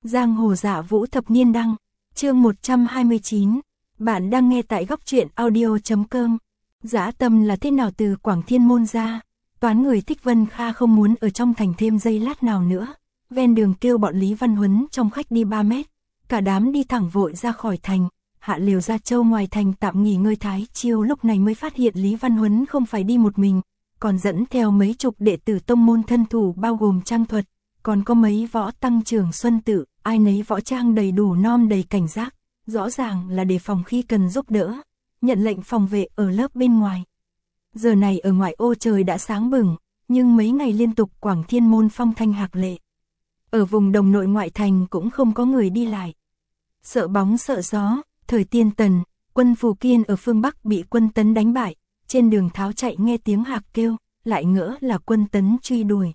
Giang hồ dạ vũ thập niên đăng, chương 129, bạn đang nghe tại góc truyện audio.com. Dã tâm là thế nào từ Quảng Thiên Môn ra, toán người Thích Vân Kha không muốn ở trong thành thêm giây lát nào nữa, ven đường kêu bọn Lý Văn Huấn trong khách đi 3 mét, cả đám đi thẳng vội ra khỏi thành, hạ liều Gia Châu ngoài thành tạm nghỉ ngơi. Thái Chiêu lúc này mới phát hiện Lý Văn Huấn không phải đi một mình, còn dẫn theo mấy chục đệ tử tông môn thân thủ bao gồm Trang Thuật, còn có mấy võ tăng Trường Xuân Tự, ai nấy võ trang đầy đủ nom đầy cảnh giác, rõ ràng là đề phòng khi cần giúp đỡ, nhận lệnh phòng vệ ở lớp bên ngoài. Giờ này ở ngoại ô trời đã sáng bừng, nhưng mấy ngày liên tục Quảng Thiên Môn phong thanh hạc lệ. Ở vùng đồng nội ngoại thành cũng không có người đi lại. Sợ bóng sợ gió, thời Tiên Tần, quân Phù Kiên ở phương Bắc bị quân Tấn đánh bại, trên đường tháo chạy nghe tiếng hạc kêu, lại ngỡ là quân Tấn truy đuổi.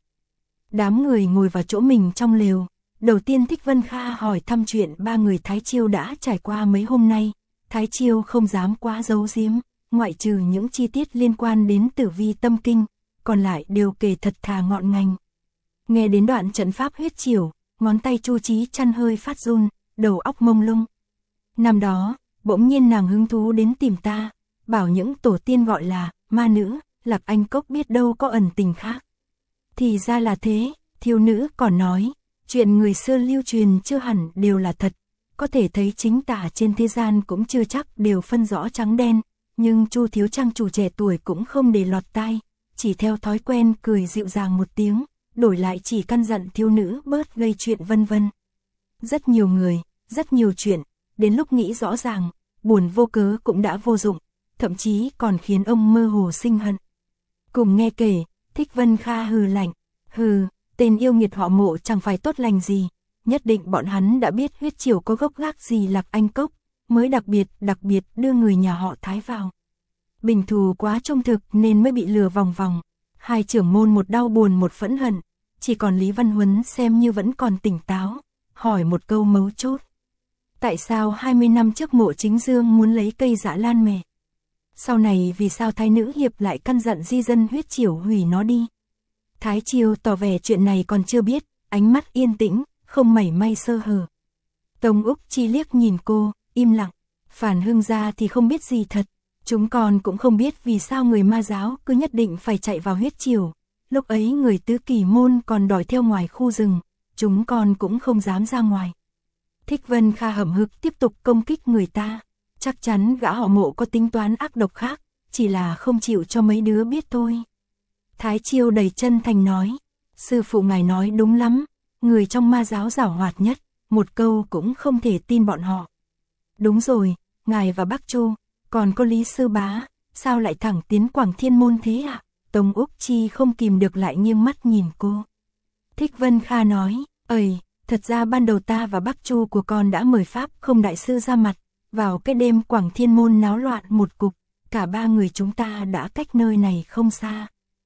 Đám người ngồi vào chỗ mình trong lều, đầu tiên Thích Vân Kha hỏi thăm chuyện ba người Thái Chiêu đã trải qua mấy hôm nay. Thái Chiêu không dám quá giấu giếm, ngoại trừ những chi tiết liên quan đến tử vi tâm kinh, còn lại đều kể thật thà ngọn ngành. Nghe đến đoạn trận pháp huyết triều, ngón tay Chu Chí Chăn hơi phát run, đầu óc mông lung. Năm đó, bỗng nhiên nàng hứng thú đến tìm ta, bảo những tổ tiên gọi là ma nữ, Lạc Anh Cốc biết đâu có ẩn tình khác. Thì ra là thế, thiếu nữ còn nói, chuyện người xưa lưu truyền chưa hẳn đều là thật, có thể thấy chính tả trên thế gian cũng chưa chắc đều phân rõ trắng đen, nhưng Chu thiếu trang chủ trẻ tuổi cũng không để lọt tai, chỉ theo thói quen cười dịu dàng một tiếng, đổi lại chỉ căn dặn thiếu nữ bớt gây chuyện vân vân. Rất nhiều người, rất nhiều chuyện, đến lúc nghĩ rõ ràng, buồn vô cớ cũng đã vô dụng, thậm chí còn khiến ông mơ hồ sinh hận. Cùng nghe kể, Thích Vân Kha hừ lạnh, hừ, tên yêu nghiệt họ Mộ chẳng phải tốt lành gì, nhất định bọn hắn đã biết huyết triều có gốc gác gì Lạc Anh Cốc, mới đặc biệt đưa người nhà họ Thái vào. Bình thù quá trung thực nên mới bị lừa vòng vòng. Hai trưởng môn một đau buồn một phẫn hận, chỉ còn Lý Văn Huấn xem như vẫn còn tỉnh táo, hỏi một câu mấu chốt. Tại sao 20 năm trước Mộ Chính Dương muốn lấy cây Dã Lan mẹ? Sau này vì sao Thái Nữ Hiệp lại căn dặn di dân huyết triều hủy nó đi? Thái Chiêu tỏ vẻ chuyện này còn chưa biết, ánh mắt yên tĩnh, không mảy may sơ hở. Tông Úc Chi liếc nhìn cô, im lặng. Phản Hưng gia thì không biết gì thật, chúng con cũng không biết vì sao người ma giáo cứ nhất định phải chạy vào huyết triều. Lúc ấy người Tứ Kỳ môn còn đòi theo ngoài khu rừng, chúng con cũng không dám ra ngoài. Thích Vân Kha hậm hực tiếp tục công kích người ta, chắc chắn gã họ Mộ có tính toán ác độc khác, chỉ là không chịu cho mấy đứa biết thôi. Thái Chiêu đầy chân thành nói, sư phụ ngài nói đúng lắm, người trong ma giáo giảo hoạt nhất, một câu cũng không thể tin bọn họ. Đúng rồi, ngài và bác Chu, còn có Lý sư bá, sao lại thẳng tiến Quảng Thiên Môn thế ạ? Tông Úc Chi không kìm được lại nghiêng mắt nhìn cô. Thích Vân Kha nói, thật ra ban đầu ta và bác Chu của con đã mời Pháp không đại sư ra mặt, vào cái đêm Quảng Thiên Môn náo loạn một cục, cả ba người chúng ta đã cách nơi này không xa.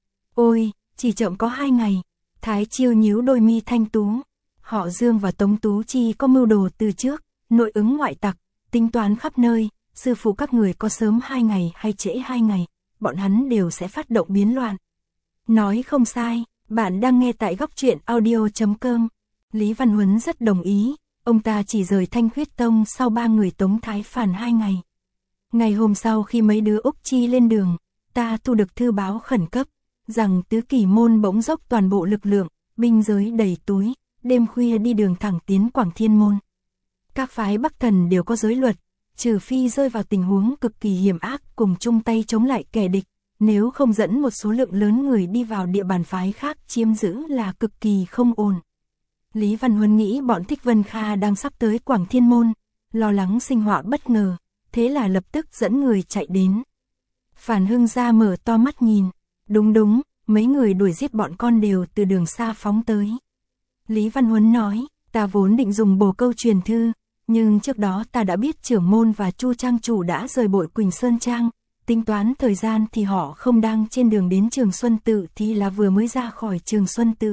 Ôi, chỉ chậm có 2 ngày, Thái Chiêu nhíu đôi mi thanh tú, họ Dương và Tống Tú Chi có mưu đồ từ trước, nội ứng ngoại tặc, tính toán khắp nơi, sư phụ các người có sớm 2 ngày hay trễ 2 ngày, bọn hắn đều sẽ phát động biến loạn. Nói không sai, bạn đang nghe tại góc truyện audio.com. Lý Văn Huấn rất đồng ý, ông ta chỉ rời Thanh Khuyết Tông sau 3 người Tống Thái Phản 2 ngày. Ngày hôm sau khi mấy đứa Úc Chi lên đường, ta thu được thư báo khẩn cấp, rằng Tứ Kỳ môn bỗng dốc toàn bộ lực lượng, binh giới đầy túi, đêm khuya đi đường thẳng tiến Quảng Thiên Môn. Các phái Bắc Thần đều có giới luật, trừ phi rơi vào tình huống cực kỳ hiểm ác cùng chung tay chống lại kẻ địch, nếu không dẫn một số lượng lớn người đi vào địa bàn phái khác chiếm giữ là cực kỳ không ổn. Lý Văn Huấn nghĩ bọn Thích Vân Kha đang sắp tới Quảng Thiên Môn, lo lắng sinh họa bất ngờ, thế là lập tức dẫn người chạy đến. Phản Hưng gia mở to mắt nhìn, đúng, mấy người đuổi giết bọn con đều từ đường xa phóng tới. Lý Văn Huấn nói, ta vốn định dùng bồ câu truyền thư, nhưng trước đó ta đã biết trưởng môn và Chu trang chủ đã rời Bội Quỳnh Sơn Trang, tính toán thời gian thì họ không đang trên đường đến Trường Xuân Tự thì là vừa mới ra khỏi Trường Xuân Tự.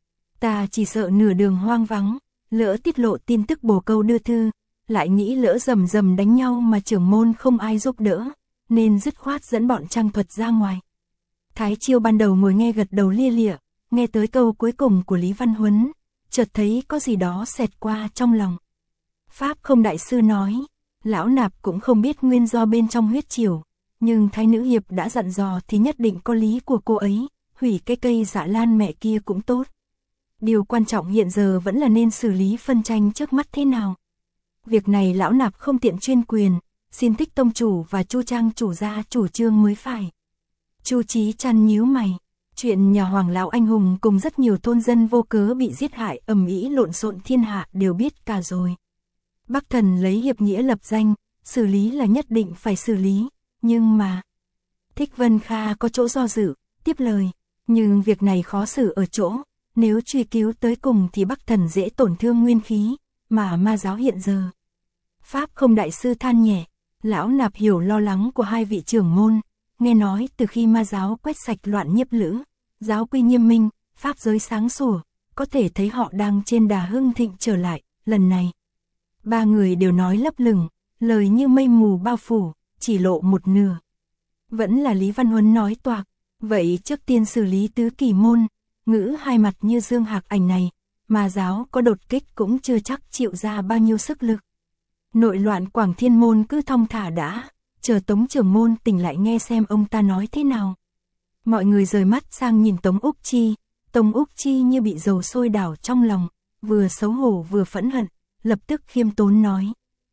Ta chỉ sợ nửa đường hoang vắng, lỡ tiết lộ tin tức bồ câu đưa thư, lại nghĩ lỡ rầm đánh nhau mà trưởng môn không ai giúp đỡ, nên dứt khoát dẫn bọn Trang Thuật ra ngoài. Thái Chiêu ban đầu ngồi nghe gật đầu lia lịa, nghe tới câu cuối cùng của Lý Văn Huấn, chợt thấy có gì đó xẹt qua trong lòng. Pháp Không đại sư nói, lão nạp cũng không biết nguyên do bên trong huyết triều, nhưng Thái nữ hiệp đã dặn dò thì nhất định có lý của cô ấy, hủy cái cây Dạ Lan mẹ kia cũng tốt. Điều quan trọng hiện giờ vẫn là nên xử lý phân tranh trước mắt thế nào. Việc này lão nạp không tiện chuyên quyền, xin Thích tông chủ và Chu Trang chủ gia chủ trương mới phải. Chu Chí Trăn nhíu mày, chuyện nhà Hoàng lão anh hùng cùng rất nhiều thôn dân vô cớ bị giết hại ầm ĩ lộn xộn thiên hạ đều biết cả rồi. Bắc Thần lấy hiệp nghĩa lập danh, xử lý là nhất định phải xử lý, nhưng mà... Thích Vân Kha có chỗ do dự, tiếp lời, nhưng việc này khó xử ở chỗ, nếu truy cứu tới cùng thì Bắc Thần dễ tổn thương nguyên khí, mà ma giáo hiện giờ. Pháp Không đại sư than nhẹ, lão nạp hiểu lo lắng của hai vị trưởng môn, nghe nói từ khi ma giáo quét sạch loạn nhiếp lữ, giáo quy nghiêm minh, pháp giới sáng sủa, có thể thấy họ đang trên đà hưng thịnh trở lại, lần này. Ba người đều nói lấp lửng, lời như mây mù bao phủ, chỉ lộ một nửa. Vẫn là Lý Văn Huấn nói toạc, vậy trước tiên xử lý tứ kỳ môn, ngữ hai mặt như Dương Hạc Ảnh này, ma giáo có đột kích cũng chưa chắc chịu ra bao nhiêu sức lực. Nội loạn Quảng Thiên môn cứ thong thả đã, chờ Tống trưởng môn tỉnh lại nghe xem ông ta nói thế nào. Mọi người rời mắt sang nhìn Tống Úc Chi, Tống Úc Chi như bị dầu sôi đảo trong lòng, vừa xấu hổ vừa phẫn hận, lập tức khiêm tốn nói.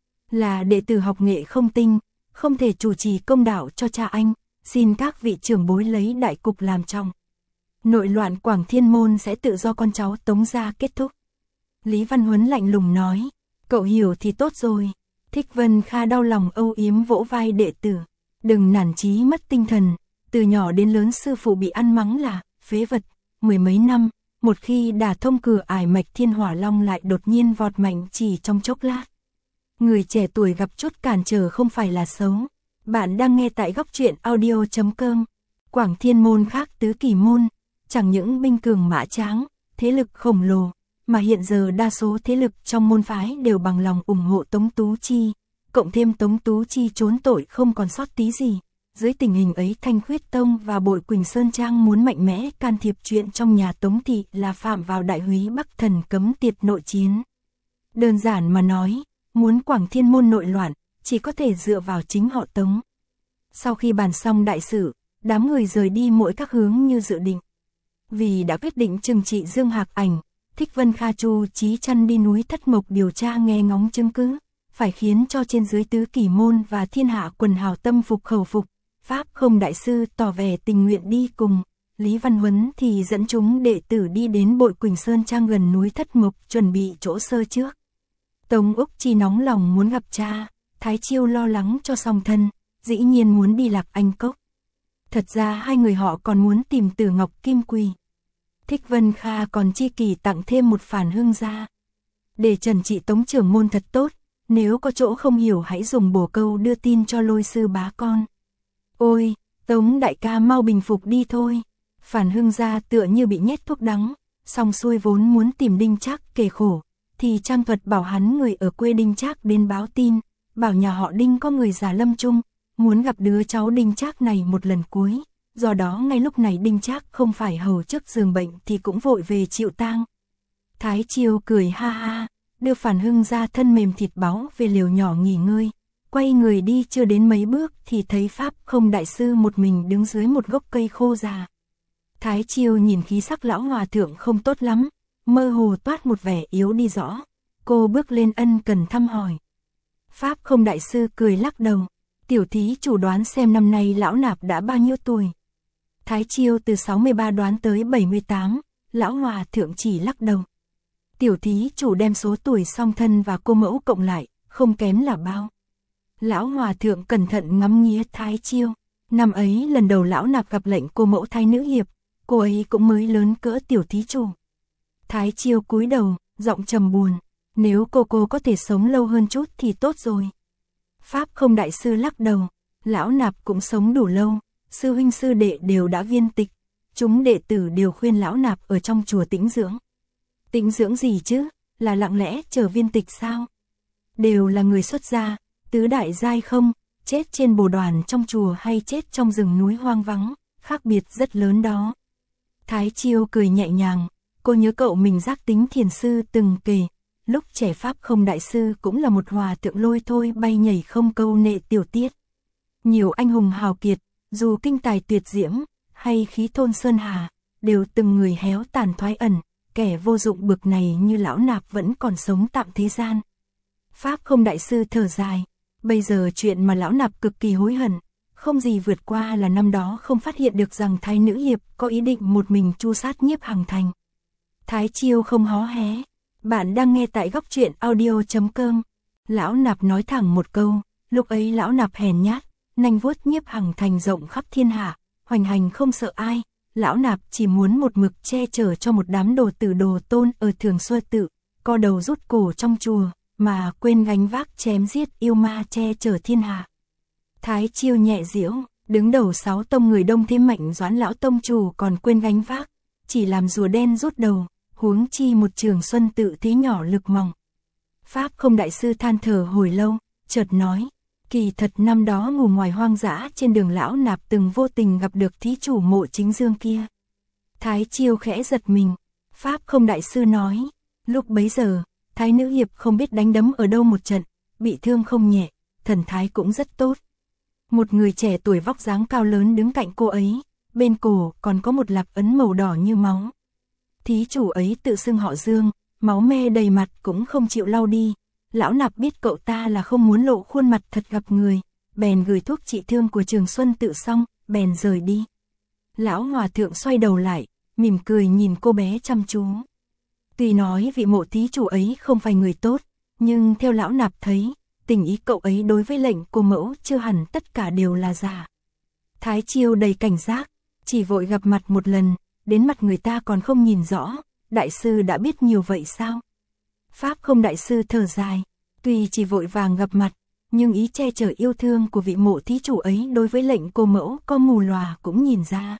Là đệ tử học nghệ không tinh, không thể chủ trì công đạo cho cha anh, xin các vị trưởng bối lấy đại cục làm trọng. Nội loạn Quảng Thiên môn sẽ tự do con cháu Tống gia kết thúc. Lý Văn Huấn lạnh lùng nói, cậu hiểu thì tốt rồi. Thích Vân Kha đau lòng âu yếm vỗ vai đệ tử, đừng nản chí mất tinh thần, từ nhỏ đến lớn sư phụ bị ăn mắng là phế vật, mười mấy năm, một khi đả thông cửa ải mạch Thiên Hỏa Long lại đột nhiên vọt mạnh chỉ trong chốc lát. Người trẻ tuổi gặp chút cản trở không phải là xấu. Bạn đang nghe tại góc truyện audio.com. Quảng Thiên môn khác tứ kỳ môn, chẳng những binh cường mã tráng, thế lực khổng lồ, mà hiện giờ đa số thế lực trong môn phái đều bằng lòng ủng hộ Tống Tú Chi, cộng thêm Tống Tú Chi trốn tội không còn sót tí gì. Dưới tình hình ấy Thanh Khuyết Tông và Bội Quỳnh Sơn Trang muốn mạnh mẽ can thiệp chuyện trong nhà Tống thị là phạm vào đại húy Bắc Thần cấm tiệt nội chiến. Đơn giản mà nói, muốn Quảng Thiên môn nội loạn, chỉ có thể dựa vào chính họ Tống. Sau khi bàn xong đại sự, đám người rời đi mỗi các hướng như dự định. Vì đã quyết định trừng trị Dương Hạc Ảnh, Thích Vân Kha Chu Chí Trăn đi núi Thất Mộc điều tra nghe ngóng chứng cứ, phải khiến cho trên dưới tứ kỳ môn và thiên hạ quần hào tâm phục khẩu phục. Pháp Không đại sư tỏ vẻ tình nguyện đi cùng, Lý Văn Huấn thì dẫn chúng đệ tử đi đến Bội Quỳnh Sơn Trang gần núi Thất Mộc chuẩn bị chỗ sơ trước. Tống Úc Chi nóng lòng muốn gặp cha, Thái Chiêu lo lắng cho song thân, dĩ nhiên muốn đi Lạc Anh Cốc. Thật ra hai người họ còn muốn tìm Tử Ngọc Kim Quỳ. Thích Vân Kha còn chi kỳ tặng thêm một phản hương ra. Để trần trị Tống trưởng môn thật tốt, nếu có chỗ không hiểu hãy dùng bổ câu đưa tin cho Lôi sư bá con. Ôi, Tống đại ca mau bình phục đi thôi. Phản hương ra tựa như bị nhét thuốc đắng, xong xuôi vốn muốn tìm Đinh Trác kể khổ, thì Trang Thuật bảo hắn người ở quê Đinh Trác đến báo tin, bảo nhà họ Đinh có người già lâm chung, muốn gặp đứa cháu Đinh Trác này một lần cuối. Do đó ngay lúc này Đinh Trác không phải hầu trước giường bệnh thì cũng vội về chịu tang. Thái Chiêu cười ha ha, đưa Phản Hưng ra thân mềm thịt báu về liều nhỏ nghỉ ngơi. Quay người đi chưa đến mấy bước thì thấy Pháp Không đại sư một mình đứng dưới một gốc cây khô già. Thái Chiêu nhìn khí sắc lão hòa thượng không tốt lắm, mơ hồ toát một vẻ yếu đi rõ. Cô bước lên ân cần thăm hỏi. Pháp Không đại sư cười lắc đầu, tiểu thí chủ đoán xem năm nay lão nạp đã bao nhiêu tuổi. Thái Chiêu từ 63 đoán tới 78, lão hòa thượng chỉ lắc đầu. Tiểu thí chủ đem số tuổi song thân và cô mẫu cộng lại, không kém là bao. Lão hòa thượng cẩn thận ngắm nghía Thái Chiêu. Năm ấy lần đầu lão nạp gặp lệnh cô mẫu Thái nữ hiệp, cô ấy cũng mới lớn cỡ tiểu thí chủ. Thái Chiêu cúi đầu, giọng trầm buồn, nếu cô có thể sống lâu hơn chút thì tốt rồi. Pháp Không đại sư lắc đầu, lão nạp cũng sống đủ lâu, sư huynh sư đệ đều đã viên tịch, chúng đệ tử đều khuyên lão nạp ở trong chùa tĩnh dưỡng. Tĩnh dưỡng gì chứ, là lặng lẽ chờ viên tịch sao? Đều là người xuất gia, tứ đại giai không, chết trên bồ đoàn trong chùa hay chết trong rừng núi hoang vắng, khác biệt rất lớn đó. Thái Chiêu cười nhẹ nhàng, cô nhớ cậu mình giác tính thiền sư từng kể, lúc trẻ Pháp Không đại sư cũng là một hòa thượng lôi thôi bay nhảy không câu nệ tiểu tiết. Nhiều anh hùng hào kiệt, dù kinh tài tuyệt diễm, hay khí thôn sơn hà, đều từng người héo tàn thoái ẩn, kẻ vô dụng bực này như lão nạp vẫn còn sống tạm thế gian. Pháp Không đại sư thở dài, bây giờ chuyện mà lão nạp cực kỳ hối hận, không gì vượt qua là năm đó không phát hiện được rằng Thái Nữ Hiệp có ý định một mình tru sát Nhiếp Hằng Thành. Thái Chiêu không hó hé, bạn đang nghe tại góc truyện audio.com. Lão nạp nói thẳng một câu, lúc ấy lão nạp hèn nhát, nanh vuốt Nhiếp Hằng Thành rộng khắp thiên hạ, hoành hành không sợ ai, lão nạp chỉ muốn một mực che chở cho một đám đồ tử đồ tôn ở Thường Xuân tự, co đầu rút cổ trong chùa, mà quên gánh vác chém giết yêu ma che chở thiên hạ. Thái Chiêu nhẹ giễu, đứng đầu 6 tông người Đông thế Mạnh Doãn lão tông chủ còn quên gánh vác, chỉ làm rùa đen rút đầu, huống chi một Trường Xuân tự thế nhỏ lực mỏng. Pháp Không đại sư than thở hồi lâu, chợt nói, kỳ thật năm đó ngủ ngoài hoang dã trên đường lão nạp từng vô tình gặp được thí chủ Mộ Chính Dương kia. Thái Chiêu khẽ giật mình, Pháp Không đại sư nói, lúc bấy giờ, Thái Nữ Hiệp không biết đánh đấm ở đâu một trận, bị thương không nhẹ, thần thái cũng rất tốt. Một người trẻ tuổi vóc dáng cao lớn đứng cạnh cô ấy, bên cổ còn có một lạc ấn màu đỏ như máu. Thí chủ ấy tự xưng họ Dương, máu me đầy mặt cũng không chịu lau đi. Lão nạp biết cậu ta là không muốn lộ khuôn mặt thật gặp người, bèn gửi thuốc trị thương của Trường Xuân tự xong, bèn rời đi. Lão hòa thượng xoay đầu lại, mỉm cười nhìn cô bé chăm chú. Tuy nói vị Mộ thí chủ ấy không phải người tốt, nhưng theo lão nạp thấy, tình ý cậu ấy đối với lệnh cô mẫu chưa hẳn tất cả đều là giả. Thái Chiêu đầy cảnh giác, chỉ vội gặp mặt một lần, đến mặt người ta còn không nhìn rõ, đại sư đã biết nhiều vậy sao? Pháp Không đại sư thở dài, tuy chỉ vội vàng gặp mặt, nhưng ý che chở yêu thương của vị Mộ thí chủ ấy đối với lệnh cô mẫu có mù lòa cũng nhìn ra.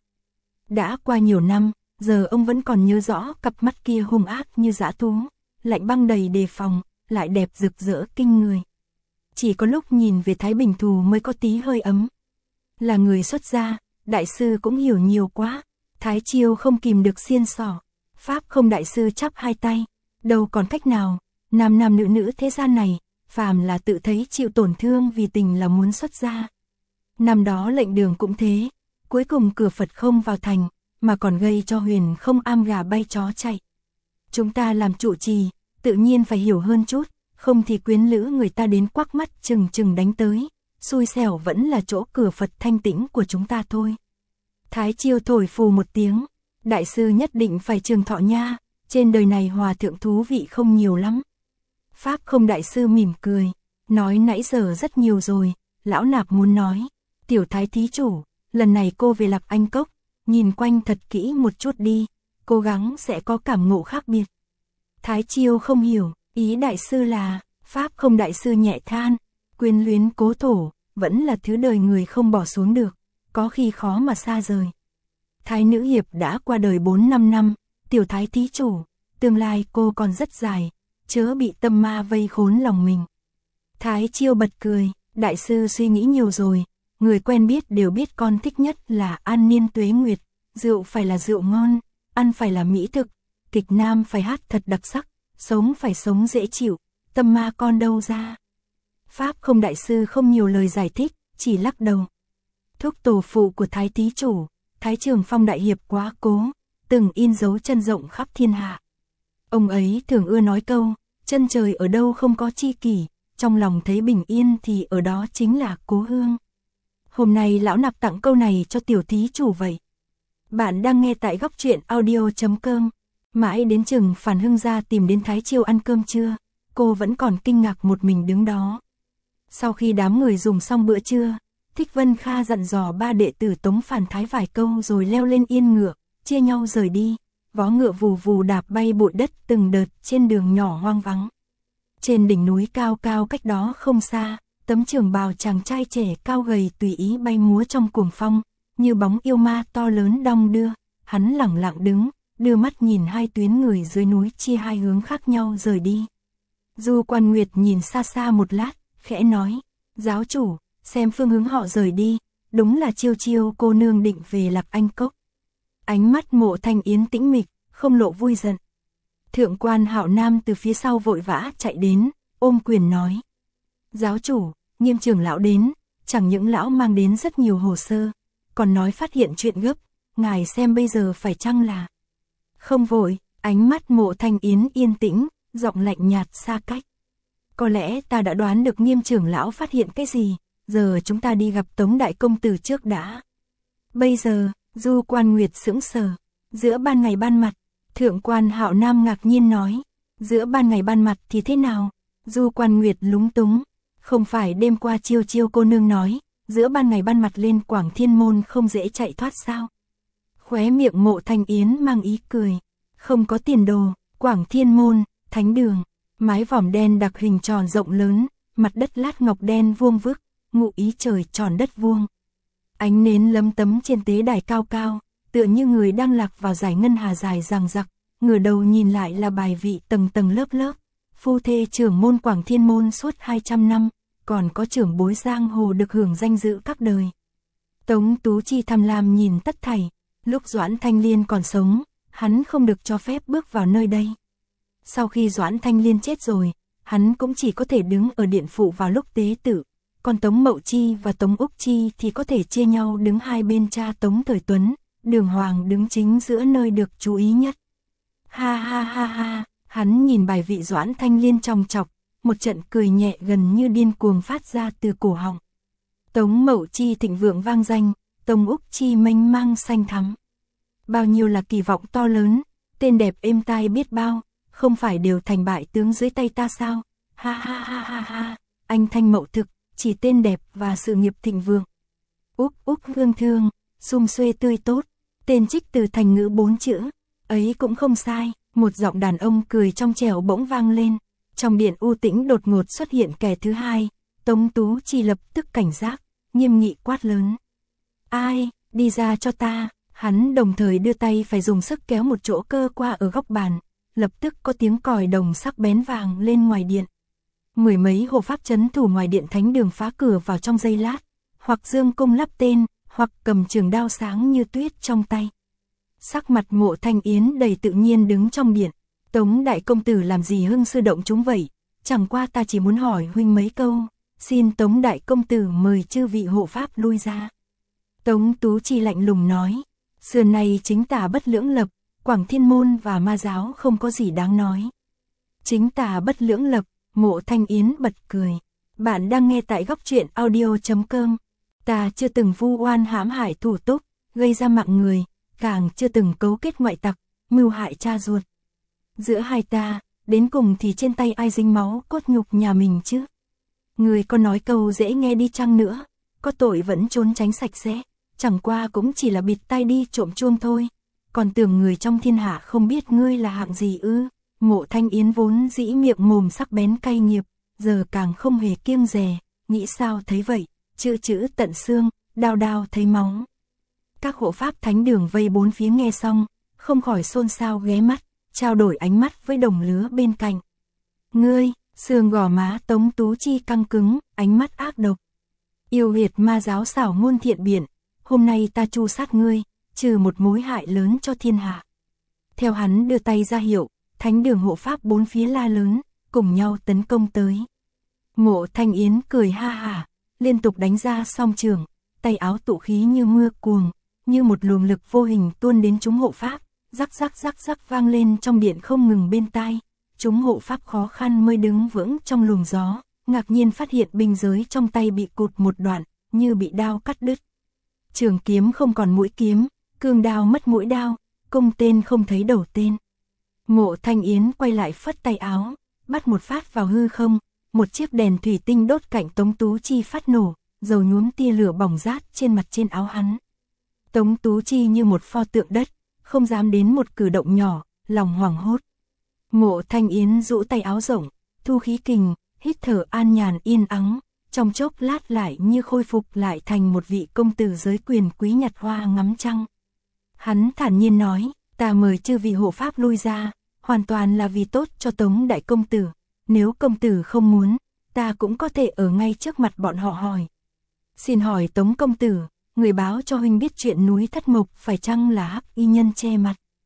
Đã qua nhiều năm, giờ ông vẫn còn nhớ rõ cặp mắt kia hung ác như dã thú, lạnh băng đầy đề phòng, lại đẹp rực rỡ kinh người. Chỉ có lúc nhìn về Thái Bình Thù mới có tí hơi ấm. Là người xuất gia, đại sư cũng hiểu nhiều quá. Thái Chiêu không kìm được xiên xỏ. Pháp Không đại sư chắp hai tay, đâu còn cách nào, nam nam nữ nữ thế gian này, phàm là tự thấy chịu tổn thương vì tình là muốn xuất gia. Năm đó lệnh đường cũng thế, cuối cùng cửa Phật không vào thành, mà còn gây cho Huyền không am gà bay chó chạy. Chúng ta làm trụ trì, tự nhiên phải hiểu hơn chút, không thì quyến lữ người ta đến quắc mắt chừng chừng đánh tới, xui xẻo vẫn là chỗ cửa Phật thanh tĩnh của chúng ta thôi. Thái Chiêu thổi phù một tiếng, đại sư nhất định phải trường thọ nha, trên đời này hòa thượng thú vị không nhiều lắm. Pháp Không đại sư mỉm cười, nói nãy giờ rất nhiều rồi, lão nạp muốn nói, tiểu thái thí chủ, lần này cô về Lạc Anh Cốc, nhìn quanh thật kỹ một chút đi, cố gắng sẽ có cảm ngộ khác biệt. Thái Chiêu không hiểu, ý đại sư là, Pháp Không đại sư nhẹ than, quyến luyến cố thổ, vẫn là thứ đời người không bỏ xuống được, có khi khó mà xa rời. Thái Nữ Hiệp đã qua đời 4-5 năm, tiểu thái thí chủ, tương lai cô còn rất dài, chớ bị tâm ma vây khốn lòng mình. Thái Chiêu bật cười, đại sư suy nghĩ nhiều rồi, người quen biết đều biết con thích nhất là an niên tuế nguyệt, rượu phải là rượu ngon, ăn phải là mỹ thực, kịch nam phải hát thật đặc sắc, sống phải sống dễ chịu, tâm ma con đâu ra. Pháp Không đại sư không nhiều lời giải thích, chỉ lắc đầu. Thúc tổ phụ của Thái thí chủ, Thái Trường Phong đại hiệp quá cố, từng in dấu chân rộng khắp thiên hạ. Ông ấy thường ưa nói câu, chân trời ở đâu không có chi kỷ, trong lòng thấy bình yên thì ở đó chính là cố hương. Hôm nay lão nạp tặng câu này cho tiểu thí chủ vậy. Bạn đang nghe tại góc truyện audio.com. Mãi đến chừng Phản Hưng ra tìm đến Thái Chiêu ăn cơm trưa, cô vẫn còn kinh ngạc một mình đứng đó. Sau khi đám người dùng xong bữa trưa, Thích Vân Kha dặn dò ba đệ tử Tống Phản Thái vài câu rồi leo lên yên ngựa, chia nhau rời đi. Vó ngựa vù vù đạp bay bụi đất từng đợt trên đường nhỏ hoang vắng. Trên đỉnh núi cao cao cách đó không xa, tấm trường bào chàng trai trẻ cao gầy tùy ý bay múa trong cuồng phong, như bóng yêu ma to lớn đong đưa. Hắn lẳng lặng đứng, đưa mắt nhìn hai tuyến người dưới núi chia hai hướng khác nhau rời đi. Du Quan Nguyệt nhìn xa xa một lát, khẽ nói, giáo chủ, xem phương hướng họ rời đi, đúng là Chiêu Chiêu cô nương định về Lạc Anh Cốc. Ánh mắt Mộ Thanh Yến tĩnh mịch, không lộ vui giận. Thượng quan Hạo Nam từ phía sau vội vã chạy đến, ôm quyền nói. Giáo chủ, Nghiêm trưởng lão đến, chẳng những lão mang đến rất nhiều hồ sơ, còn nói phát hiện chuyện gấp, ngài xem bây giờ phải chăng là... Không vội, ánh mắt Mộ Thanh Yến yên tĩnh, giọng lạnh nhạt xa cách. Có lẽ ta đã đoán được Nghiêm trưởng lão phát hiện cái gì, giờ chúng ta đi gặp Tống đại công tử trước đã. Bây giờ, Du Quan Nguyệt sững sờ, giữa ban ngày ban mặt, Thượng quan Hạo Nam ngạc nhiên nói, giữa ban ngày ban mặt thì thế nào? Du Quan Nguyệt lúng túng, không phải đêm qua Chiêu Chiêu cô nương nói, giữa ban ngày ban mặt lên Quảng Thiên Môn không dễ chạy thoát sao? Khóe miệng Mộ Thanh Yến mang ý cười, không có tiền đồ, Quảng Thiên Môn, thánh đường, mái vòm đen đặc hình tròn rộng lớn, mặt đất lát ngọc đen vuông vức, ngụ ý trời tròn đất vuông. Ánh nến lấm tấm trên tế đài cao cao, tựa như người đang lạc vào dải ngân hà dài dằng dặc, ngửa đầu nhìn lại là bài vị tầng tầng lớp lớp. Phu thê trưởng môn Quảng Thiên Môn suốt 200 năm, còn có trưởng bối giang hồ được hưởng danh dự các đời. Tống Tú Chi tham lam nhìn tất thảy, lúc Doãn Thanh Liên còn sống, hắn không được cho phép bước vào nơi đây. Sau khi Doãn Thanh Liên chết rồi, hắn cũng chỉ có thể đứng ở điện phụ vào lúc tế tự, còn Tống Mậu Chi và Tống Úc Chi thì có thể chia nhau đứng hai bên cha Tống Thời Tuấn, Đường Hoàng đứng chính giữa nơi được chú ý nhất. Ha ha ha ha, hắn nhìn bài vị Doãn Thanh Liên chòng chọc, một trận cười nhẹ gần như điên cuồng phát ra từ cổ họng. Tống Mậu Chi thịnh vượng vang danh, Tống Úc Chi mênh mang xanh thắm. Bao nhiêu là kỳ vọng to lớn, tên đẹp êm tai biết bao, không phải đều thành bại tướng dưới tay ta sao? Ha ha ha ha ha, anh Thanh Mậu thực, chỉ tên đẹp và sự nghiệp thịnh vượng. Úc Úc hương thương, sum xuê tươi tốt, tên trích từ thành ngữ 4 chữ, ấy cũng không sai. Một giọng đàn ông cười trong trẻo bỗng vang lên, trong điện u tĩnh đột ngột xuất hiện kẻ thứ hai. Tống Tú Chi lập tức cảnh giác, nghiêm nghị quát lớn. Ai, đi ra cho ta. Hắn đồng thời đưa tay phải dùng sức kéo một chỗ cơ qua ở góc bàn, lập tức có tiếng còi đồng sắc bén vàng lên ngoài điện. Mười mấy hộ pháp trấn thủ ngoài điện thánh đường phá cửa vào trong giây lát, hoặc dương cung lắp tên, hoặc cầm trường đao sáng như tuyết trong tay. Sắc mặt Mộ Thanh Yến đầy tự nhiên đứng trong điện. Tống đại công tử làm gì hưng sư động chúng vậy? Chẳng qua ta chỉ muốn hỏi huynh mấy câu, xin Tống đại công tử mời chư vị hộ pháp lui ra. Tống Tú Chi lạnh lùng nói, xưa này chính tả bất lưỡng lập, Quảng Thiên Môn và ma giáo không có gì đáng nói. Chính tả bất lưỡng lập, Mộ Thanh Yến bật cười. Bạn đang nghe tại góc truyện audio.com. Ta chưa từng vu oan hãm hại thủ túc, gây ra mạng người, càng chưa từng cấu kết ngoại tặc, mưu hại cha ruột. Giữa hai ta, đến cùng thì trên tay ai dính máu cốt nhục nhà mình chứ? Người có nói câu dễ nghe đi chăng nữa, có tội vẫn trốn tránh sạch sẽ, chẳng qua cũng chỉ là bịt tai đi trộm chuông thôi. Còn tưởng người trong thiên hạ không biết ngươi là hạng gì ư? Mộ Thanh Yến vốn dĩ miệng mồm sắc bén cay nghiệt, giờ càng không hề kiêng dè, nghĩ sao thấy vậy, chữ chữ tận xương, đao đao thấy máu. Các hộ pháp thánh đường vây bốn phía nghe xong, không khỏi xôn xao ghé mắt, trao đổi ánh mắt với đồng lứa bên cạnh. Ngươi, xương gò má Tống Tú Chi căng cứng, ánh mắt ác độc. Yêu huyệt ma giáo xảo ngôn thiện biện, hôm nay ta tru sát ngươi, trừ một mối hại lớn cho thiên hạ. Theo hắn đưa tay ra hiệu, thánh đường hộ pháp bốn phía la lớn, cùng nhau tấn công tới. Mộ Thanh Yến cười ha hả, liên tục đánh ra song trường, tay áo tụ khí như mưa cuồng, như một luồng lực vô hình tuôn đến chúng hộ pháp, rắc rắc rắc rắc vang lên trong điện không ngừng bên tai. Chúng hộ pháp khó khăn mới đứng vững trong luồng gió, ngạc nhiên phát hiện binh giới trong tay bị cụt một đoạn, như bị đao cắt đứt. Trường kiếm không còn mũi kiếm, cương đao mất mũi đao, cung tên không thấy đầu tên. Mộ Thanh Yến quay lại phất tay áo, bắt một phát vào hư không, một chiếc đèn thủy tinh đốt cạnh Tống Tú Chi phát nổ, dầu nhuốm tia lửa bỏng rát trên mặt trên áo hắn. Tống Tú Chi như một pho tượng đất, không dám đến một cử động nhỏ, lòng hoảng hốt. Mộ Thanh Yến rũ tay áo rộng, thu khí kình, hít thở an nhàn yên ắng, trong chốc lát lại như khôi phục lại thành một vị công tử giới quyền quý nhặt hoa ngắm trăng. Hắn thản nhiên nói, ta mời chư vị hộ pháp lui ra, hoàn toàn là vì tốt cho Tống đại công tử, nếu công tử không muốn, ta cũng có thể ở ngay trước mặt bọn họ hỏi. Xin hỏi Tống công tử, người báo cho huynh biết chuyện núi Thất Mộc phải chăng là hắc y nhân che mặt?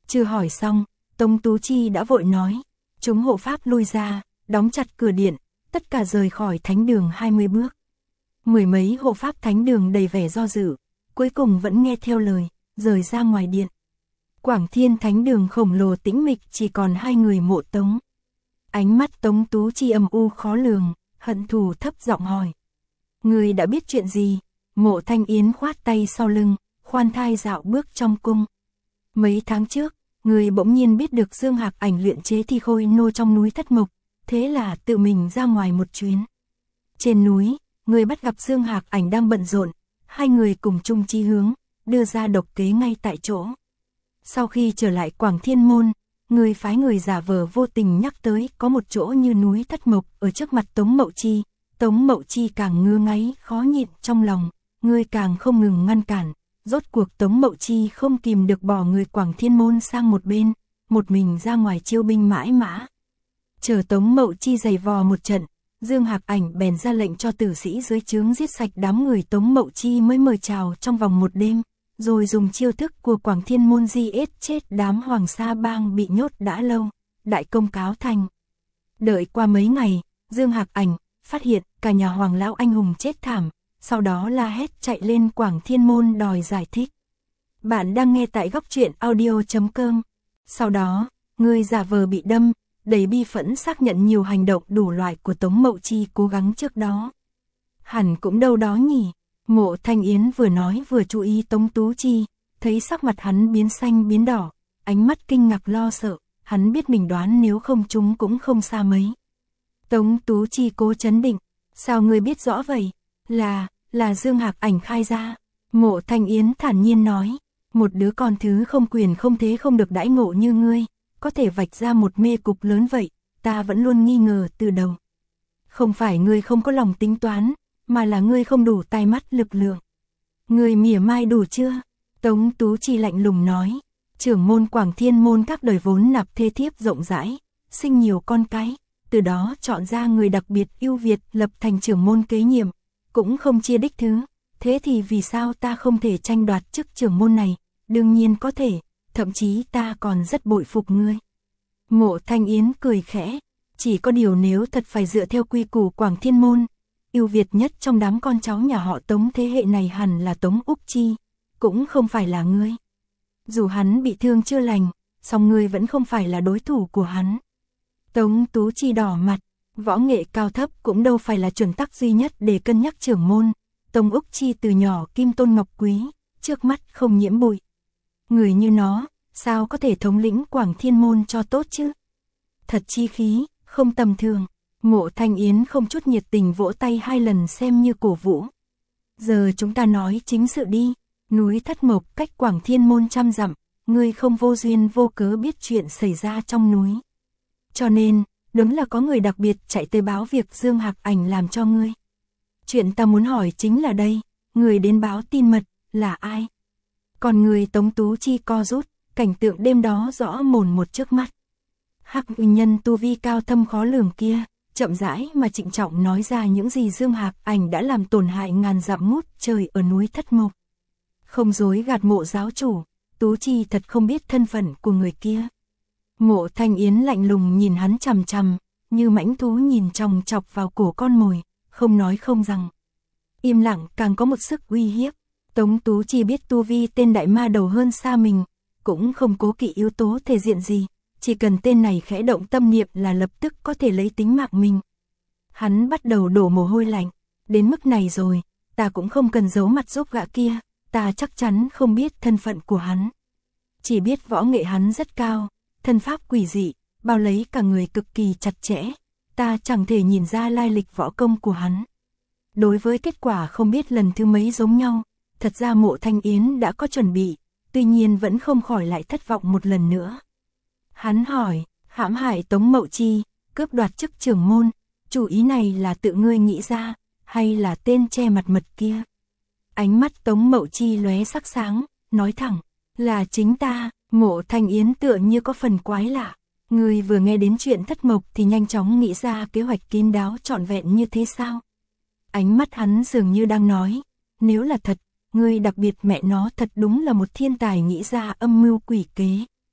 Chưa hỏi xong, Tống Tú Chi đã vội nói, chúng hộ pháp lui ra, đóng chặt cửa điện, tất cả rời khỏi thánh đường 20 bước. Mười mấy hộ pháp thánh đường đầy vẻ do dự, cuối cùng vẫn nghe theo lời, rời ra ngoài điện. Quảng Thiên thánh đường khổng lồ tĩnh mịch chỉ còn hai người Mộ Tống. Ánh mắt Tống Tú Chi âm u khó lường, hận thù thấp giọng hỏi. Người đã biết chuyện gì? Mộ Thanh Yến khoát tay sau lưng, khoan thai dạo bước trong cung. Mấy tháng trước, người bỗng nhiên biết được Dương Hạc Ảnh luyện chế thi khôi nô trong núi Thất Mộc, thế là tự mình ra ngoài một chuyến. Trên núi, người bắt gặp Dương Hạc Ảnh đang bận rộn, hai người cùng chung chí hướng, đưa ra độc kế ngay tại chỗ. Sau khi trở lại Quảng Thiên Môn, người phái người giả vờ vô tình nhắc tới có một chỗ như núi Thất Mộc ở trước mặt Tống Mậu Chi. Tống Mậu Chi càng ngứa ngáy khó nhịn trong lòng, người càng không ngừng ngăn cản. Rốt cuộc Tống Mậu Chi không kìm được bỏ người Quảng Thiên Môn sang một bên, một mình ra ngoài chiêu binh mãi mã. Chờ Tống Mậu Chi giày vò một trận, Dương Hạc Ảnh bèn ra lệnh cho tử sĩ dưới trướng giết sạch đám người Tống Mậu Chi mới mời chào trong vòng một đêm, rồi dùng chiêu thức của Quảng Thiên Môn giết chết đám Hoàng Sa Bang bị nhốt đã lâu, đại công cáo thành. Đợi qua mấy ngày, Dương Hạc Ảnh phát hiện cả nhà Hoàng lão anh hùng chết thảm, sau đó la hét chạy lên Quảng Thiên Môn đòi giải thích. Bạn đang nghe tại góc truyện audio.com. Sau đó, người giả vờ bị đâm, đầy bi phẫn xác nhận nhiều hành động đủ loại của Tống Mậu Chi cố gắng trước đó. Hẳn cũng đâu đó nhỉ. Mộ Thanh Yến vừa nói vừa chú ý Tống Tú Chi, thấy sắc mặt hắn biến xanh biến đỏ, ánh mắt kinh ngạc lo sợ, hắn biết mình đoán nếu không chúng cũng không xa mấy. Tống Tú Chi cố trấn định, sao ngươi biết rõ vậy? Là Dương Hạc Ảnh khai ra. Mộ Thanh Yến thản nhiên nói, một đứa con thứ không quyền không thế không được đãi ngộ như ngươi, có thể vạch ra một mê cục lớn vậy, ta vẫn luôn nghi ngờ từ đầu. Không phải ngươi không có lòng tính toán, mà là ngươi không đủ tai mắt lực lượng. Ngươi mỉa mai đủ chưa? Tống Tú Chi lạnh lùng nói, trưởng môn Quảng Thiên Môn các đời vốn nạp thê thiếp rộng rãi, sinh nhiều con cái, từ đó chọn ra người đặc biệt ưu việt lập thành trưởng môn kế nhiệm, cũng không chia đích thứ, thế thì vì sao ta không thể tranh đoạt chức trưởng môn này? Đương nhiên có thể, thậm chí ta còn rất bội phục ngươi. Mộ Thanh Yến cười khẽ, chỉ có điều nếu thật phải dựa theo quy củ Quảng Thiên Môn, ưu việt nhất trong đám con cháu nhà họ Tống thế hệ này hẳn là Tống Úc Chi, cũng không phải là ngươi. Dù hắn bị thương chưa lành, song ngươi vẫn không phải là đối thủ của hắn. Tống Tú Chi đỏ mặt, võ nghệ cao thấp cũng đâu phải là chuẩn tắc duy nhất để cân nhắc trưởng môn. Tống Úc Chi từ nhỏ kim tôn ngọc quý, trước mắt không nhiễm bụi. Người như nó, sao có thể thống lĩnh Quảng Thiên Môn cho tốt chứ? Thật chi khí, không tầm thường. Mộ Thanh Yến không chút nhiệt tình vỗ tay 2 lần xem như cổ vũ. Giờ chúng ta nói chính sự đi. Núi Thất Mộc cách Quảng Thiên Môn trăm dặm, ngươi không vô duyên vô cớ biết chuyện xảy ra trong núi. Cho nên, đúng là có người đặc biệt chạy tới báo việc Dương Hạc Ảnh làm cho ngươi. Chuyện ta muốn hỏi chính là đây, người đến báo tin mật, là ai? Còn người Tống Tú Chi co rút, cảnh tượng đêm đó rõ mồn một trước mắt. Hắc nhân tu vi cao thâm khó lường kia, chậm rãi mà trịnh trọng nói ra những gì Dương Hạc Ảnh đã làm tổn hại ngàn dặm ngút trời ở núi Thất Mộc. Không dối gạt Mộ giáo chủ, Tú Chi thật không biết thân phận của người kia. Mộ Thanh Yến lạnh lùng nhìn hắn chằm chằm, như mãnh thú nhìn chòng chọc vào cổ con mồi, không nói không rằng. Im lặng càng có một sức uy hiếp. Tống Tú Chi biết tu vi tên đại ma đầu hơn xa mình, cũng không cố kỵ yếu tố thể diện gì, chỉ cần tên này khẽ động tâm niệm là lập tức có thể lấy tính mạng mình. Hắn bắt đầu đổ mồ hôi lạnh, đến mức này rồi, ta cũng không cần giấu mặt giúp gã kia, ta chắc chắn không biết thân phận của hắn. Chỉ biết võ nghệ hắn rất cao, thân pháp quỷ dị, bao lấy cả người cực kỳ chặt chẽ, ta chẳng thể nhìn ra lai lịch võ công của hắn. Đối với kết quả không biết lần thứ mấy giống nhau, thật ra Mộ Thanh Yến đã có chuẩn bị, tuy nhiên vẫn không khỏi lại thất vọng một lần nữa. Hắn hỏi, hãm hại Tống Mậu Chi, cướp đoạt chức trưởng môn, chủ ý này là tự ngươi nghĩ ra, hay là tên che mặt mật kia? Ánh mắt Tống Mậu Chi lóe sắc sáng, nói thẳng, là chính ta. Mộ Thanh Yến tựa như có phần quái lạ. Ngươi vừa nghe đến chuyện Thất Mộc thì nhanh chóng nghĩ ra kế hoạch kín đáo trọn vẹn như thế sao? Ánh mắt hắn dường như đang nói, nếu là thật, ngươi đặc biệt mẹ nó thật đúng là một thiên tài nghĩ ra âm mưu quỷ kế.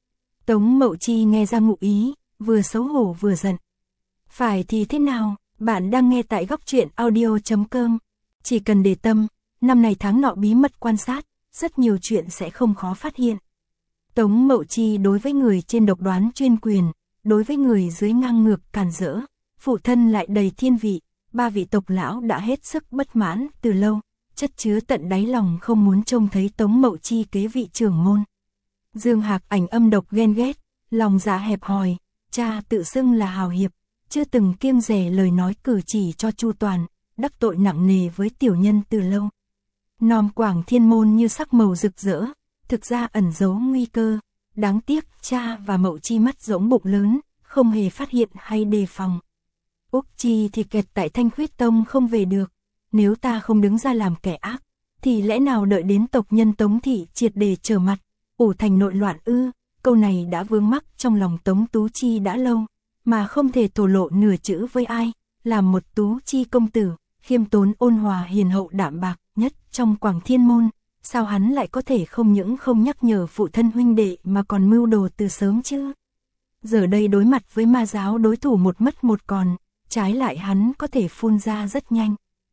Tống Mậu Chi nghe ra ngụ ý, vừa xấu hổ vừa giận. Phải thì thế nào, bạn đang nghe tại góc truyện audio.com. Chỉ cần để tâm, năm này tháng nọ bí mật quan sát, rất nhiều chuyện sẽ không khó phát hiện. Tống Mậu Chi đối với người trên độc đoán chuyên quyền, đối với người dưới ngang ngược càn rỡ, phụ thân lại đầy thiên vị, ba vị tộc lão đã hết sức bất mãn từ lâu, chất chứa tận đáy lòng không muốn trông thấy Tống Mậu Chi kế vị trưởng môn. Dương Hạc Ảnh âm độc ghen ghét, lòng dạ hẹp hòi, cha tự xưng là hào hiệp, chưa từng kiêng dè lời nói cử chỉ cho chu toàn, đắc tội nặng nề với tiểu nhân từ lâu. Nom Quảng Thiên Môn như sắc màu rực rỡ, thực ra ẩn giấu nguy cơ, đáng tiếc cha và Mậu Chi mắt rỗng bụng lớn, không hề phát hiện hay đề phòng. Úc Chi thì kẹt tại Thanh Khuyết Tông không về được, nếu ta không đứng ra làm kẻ ác, thì lẽ nào đợi đến tộc nhân Tống Thị triệt để trở mặt, ủ thành nội loạn ư? Câu này đã vướng mắc trong lòng Tống Tú Chi đã lâu, mà không thể thổ lộ nửa chữ với ai, làm một Tú Chi công tử, khiêm tốn ôn hòa hiền hậu đạm bạc nhất trong Quảng Thiên Môn, sao hắn lại có thể không những không nhắc nhở phụ thân huynh đệ mà còn mưu đồ từ sớm chứ? Giờ đây đối mặt với ma giáo đối thủ một mất một còn, trái lại hắn có thể phun ra rất nhanh.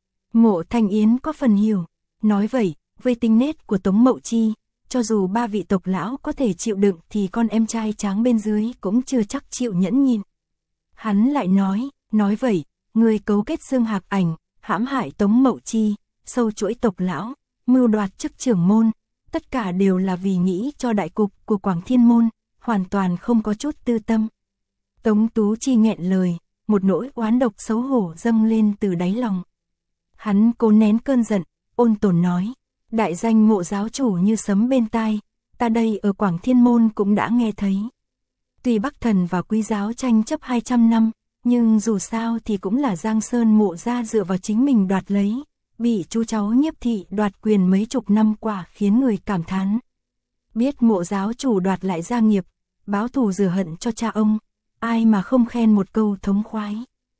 Mộ Thanh Yến có phần hiểu, nói vậy, với tính nết của Tống Mậu Chi, cho dù ba vị tộc lão có thể chịu đựng thì con em trai tráng bên dưới cũng chưa chắc chịu nhẫn nhịn. Hắn lại nói vậy, người cấu kết Dương Hạc Ảnh, hãm hại Tống Mậu Chi, sâu chuỗi tộc lão, mưu đoạt chức trưởng môn, tất cả đều là vì nghĩ cho đại cục của Quảng Thiên Môn, hoàn toàn không có chút tư tâm. Tống Tú Chi nghẹn lời, một nỗi oán độc xấu hổ dâng lên từ đáy lòng. Hắn cố nén cơn giận, ôn tồn nói, đại danh Mộ giáo chủ như sấm bên tai, ta đây ở Quảng Thiên Môn cũng đã nghe thấy. Tuy Bắc Thần và Quý giáo tranh chấp 200 năm, nhưng dù sao thì cũng là Giang Sơn Mộ gia dựa vào chính mình đoạt lấy, bị chú cháu Nhiếp Thị đoạt quyền mấy chục năm quả khiến người cảm thán. Biết Mộ giáo chủ đoạt lại gia nghiệp, báo thù rửa hận cho cha ông, ai mà không khen một câu thống khoái.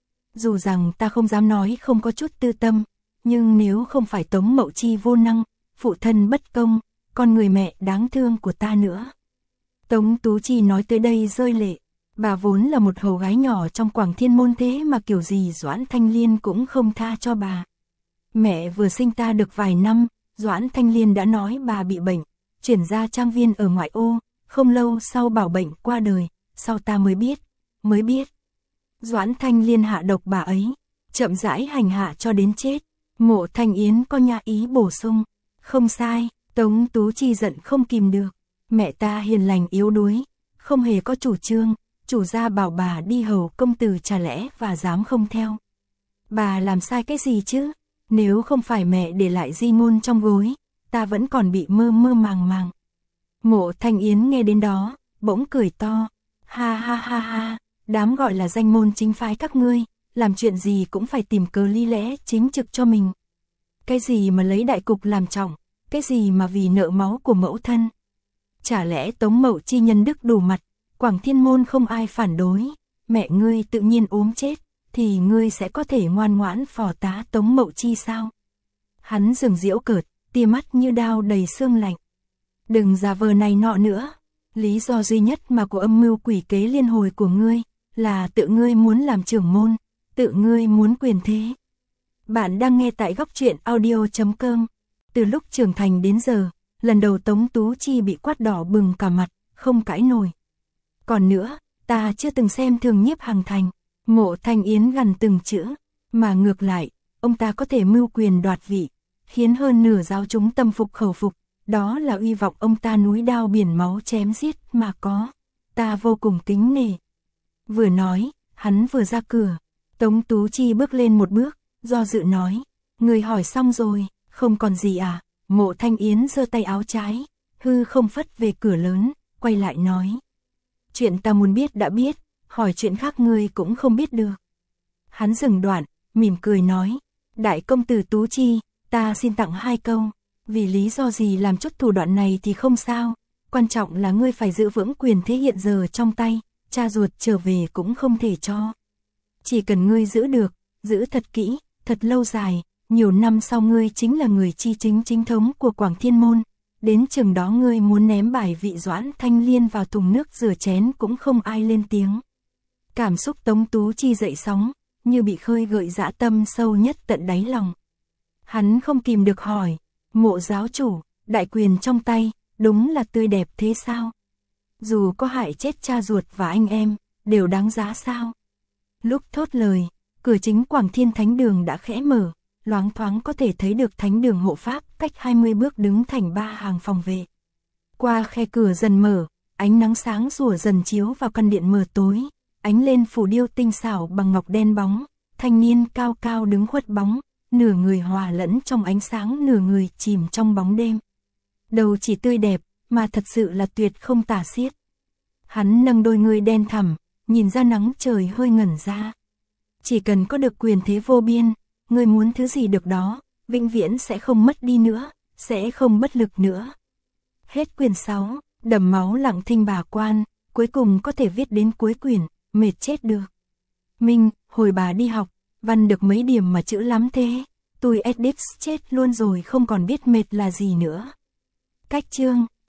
Dù rằng ta không dám nói không có chút tư tâm, nhưng nếu không phải Tống Mậu Chi vô năng, phụ thân bất công, con người mẹ đáng thương của ta nữa. Tống Tú Chi nói tới đây rơi lệ, bà vốn là một hầu gái nhỏ trong Quảng Thiên Môn thế mà kiểu gì Doãn Thanh Liên cũng không tha cho bà. Mẹ vừa sinh ta được vài năm, Doãn Thanh Liên đã nói bà bị bệnh, chuyển ra trang viên ở ngoại ô, không lâu sau bảo bệnh qua đời, sau ta mới biết. Doãn Thanh Liên hạ độc bà ấy, chậm rãi hành hạ cho đến chết. Mộ Thanh Yến có nha ý bổ sung, không sai, Tống Tú Chi giận không kìm được, mẹ ta hiền lành yếu đuối, không hề có chủ trương, chủ gia bảo bà đi hầu công tử chả lẽ và dám không theo. Bà làm sai cái gì chứ, nếu không phải mẹ để lại di ngôn trong gối, ta vẫn còn bị mơ màng. Mộ Thanh Yến nghe đến đó, bỗng cười to, ha, đám gọi là danh môn chính phái các ngươi, làm chuyện gì cũng phải tìm cớ lý lẽ chính trực cho mình. Cái gì mà lấy đại cục làm trọng, cái gì mà vì nợ máu của mẫu thân. Chả lẽ Tống Mậu Chi nhân đức đủ mặt, Quảng Thiên Môn không ai phản đối, mẹ ngươi tự nhiên ốm chết, thì ngươi sẽ có thể ngoan ngoãn phò tá Tống Mậu Chi sao? Hắn dừng giễu cợt, tia mắt như đao đầy xương lạnh. Đừng giả vờ này nọ nữa, lý do duy nhất mà của âm mưu quỷ kế liên hồi của ngươi, là tự ngươi muốn làm trưởng môn, tự ngươi muốn quyền thế. Bạn đang nghe tại góc truyện audio.com. Từ lúc trưởng thành đến giờ, lần đầu Tống Tú Chi bị quát đỏ bừng cả mặt, không cãi nổi. Còn nữa, ta chưa từng xem thường Nhiếp Hằng Thành, Mộ Thanh Yến gằn từng chữ, mà ngược lại, ông ta có thể mưu quyền đoạt vị, khiến hơn nửa giáo chúng tâm phục khẩu phục, đó là uy vọng ông ta núi đao biển máu chém giết mà có, ta vô cùng kính nể. Vừa nói, hắn vừa ra cửa, Tống Tú Chi bước lên một bước, do dự nói, người hỏi xong rồi, không còn gì à? Mộ Thanh Yến giơ tay áo trái, hư không phất về cửa lớn, quay lại nói, chuyện ta muốn biết đã biết, hỏi chuyện khác ngươi cũng không biết được. Hắn dừng đoạn, mỉm cười nói, đại công tử Tú Chi, ta xin tặng 2 câu, vì lý do gì làm chút thủ đoạn này thì không sao, quan trọng là ngươi phải giữ vững quyền thế hiện giờ trong tay, cha ruột trở về cũng không thể cho. Chỉ cần ngươi giữ được, giữ thật kỹ, thật lâu dài, nhiều năm sau ngươi chính là người chi chính thống của Quảng Thiên Môn, đến chừng đó ngươi muốn ném bài vị Doãn Thanh Liên vào thùng nước rửa chén cũng không ai lên tiếng. Cảm xúc Tống Tú Chi dậy sóng, như bị khơi gợi dã tâm sâu nhất tận đáy lòng. Hắn không kìm được hỏi, Mộ giáo chủ, đại quyền trong tay, đúng là tươi đẹp thế sao? Dù có hại chết cha ruột và anh em, đều đáng giá sao? Lúc thốt lời, cửa chính Quảng Thiên Thánh Đường đã khẽ mở, loáng thoáng có thể thấy được Thánh Đường hộ pháp cách 20 bước đứng thành 3 hàng phòng vệ. Qua khe cửa dần mở, ánh nắng sáng rủa dần chiếu vào căn điện mờ tối, ánh lên phù điêu tinh xảo bằng ngọc đen bóng, thanh niên cao cao đứng khuất bóng, nửa người hòa lẫn trong ánh sáng, nửa người chìm trong bóng đêm. Đầu chỉ tươi đẹp, mà thật sự là tuyệt không tả xiết. Hắn nâng đôi người đen thẳm, nhìn ra nắng trời hơi ngẩn ra. Chỉ cần có được quyền thế vô biên, người muốn thứ gì được đó, vĩnh viễn sẽ không mất đi nữa, sẽ không bất lực nữa. Hết quyển 6, đẫm máu lặng thinh bà quan, cuối cùng có thể viết đến cuối quyển, mệt chết được. Minh, hồi bà đi học, văn được mấy điểm mà chữ lắm thế, tôi edit chết luôn rồi, không còn biết mệt là gì nữa. Cách chương